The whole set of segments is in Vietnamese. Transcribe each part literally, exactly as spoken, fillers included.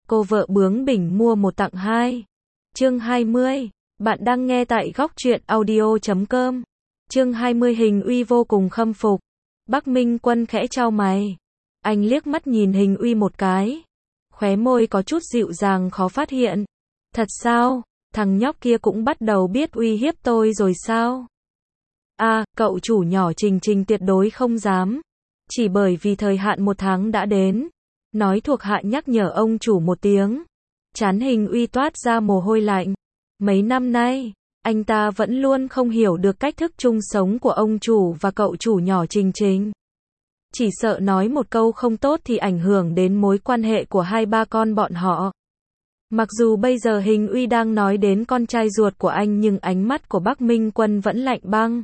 Cô vợ bướng bỉnh mua một tặng hai. Chương hai mươi. Bạn đang nghe tại góc truyện audio chấm com. Chương hai mươi. Hình Uy vô cùng khâm phục. Bắc Minh Quân khẽ chau mày. Anh liếc mắt nhìn Hình Uy một cái. Khóe môi có chút dịu dàng khó phát hiện. Thật sao? Thằng nhóc kia cũng bắt đầu biết uy hiếp tôi rồi sao? À, cậu chủ nhỏ Trình Trình tuyệt đối không dám. Chỉ bởi vì thời hạn một tháng đã đến. Nói thuộc hạ nhắc nhở ông chủ một tiếng. Trán Hình Uy toát ra mồ hôi lạnh. Mấy năm nay, anh ta vẫn luôn không hiểu được cách thức chung sống của ông chủ và cậu chủ nhỏ Trình Trình. Chỉ sợ nói một câu không tốt thì ảnh hưởng đến mối quan hệ của hai ba con bọn họ. Mặc dù bây giờ Hình Uy đang nói đến con trai ruột của anh nhưng ánh mắt của Bắc Minh Quân vẫn lạnh băng.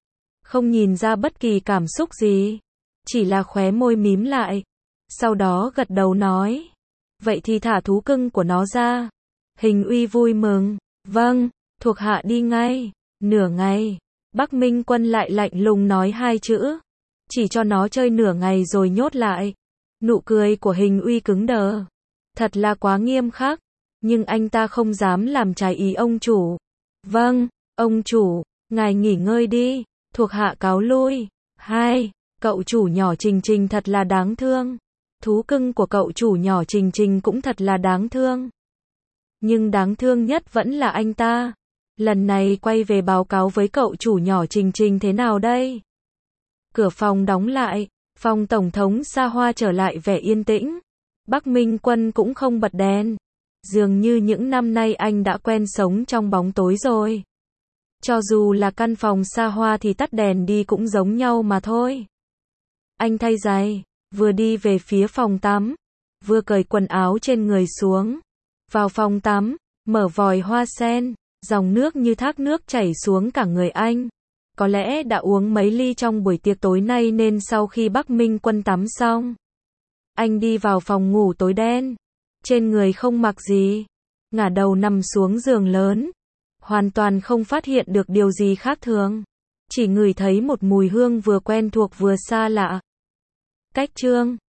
Không nhìn ra bất kỳ cảm xúc gì. Chỉ là khóe môi mím lại. Sau đó gật đầu nói. Vậy thì thả thú cưng của nó ra. Hình Uy vui mừng. Vâng, thuộc hạ đi ngay. Nửa ngày. Bắc Minh Quân lại lạnh lùng nói hai chữ. Chỉ cho nó chơi nửa ngày rồi nhốt lại. Nụ cười của Hình Uy cứng đờ. Thật là quá nghiêm khắc. Nhưng anh ta không dám làm trái ý ông chủ. Vâng, ông chủ, ngài nghỉ ngơi đi. Thuộc hạ cáo lui. Hai, cậu chủ nhỏ Trình Trình thật là đáng thương. Thú cưng của cậu chủ nhỏ Trình Trình cũng thật là đáng thương. Nhưng đáng thương nhất vẫn là anh ta. Lần này quay về báo cáo với cậu chủ nhỏ Trình Trình thế nào đây? Cửa phòng đóng lại, phòng tổng thống xa hoa trở lại vẻ yên tĩnh. Bắc Minh Quân cũng không bật đèn. Dường như những năm nay anh đã quen sống trong bóng tối rồi. Cho dù là căn phòng xa hoa thì tắt đèn đi cũng giống nhau mà thôi. Anh thay giày, vừa đi về phía phòng tắm, vừa cởi quần áo trên người xuống. Vào phòng tắm, mở vòi hoa sen, dòng nước như thác nước chảy xuống cả người anh. Có lẽ đã uống mấy ly trong buổi tiệc tối nay nên sau khi Bắc Minh Quân tắm xong, anh đi vào phòng ngủ tối đen. Trên người không mặc gì, ngả đầu nằm xuống giường lớn. Hoàn toàn không phát hiện được điều gì khác thường. Chỉ ngửi thấy một mùi hương vừa quen thuộc vừa xa lạ. Cách chương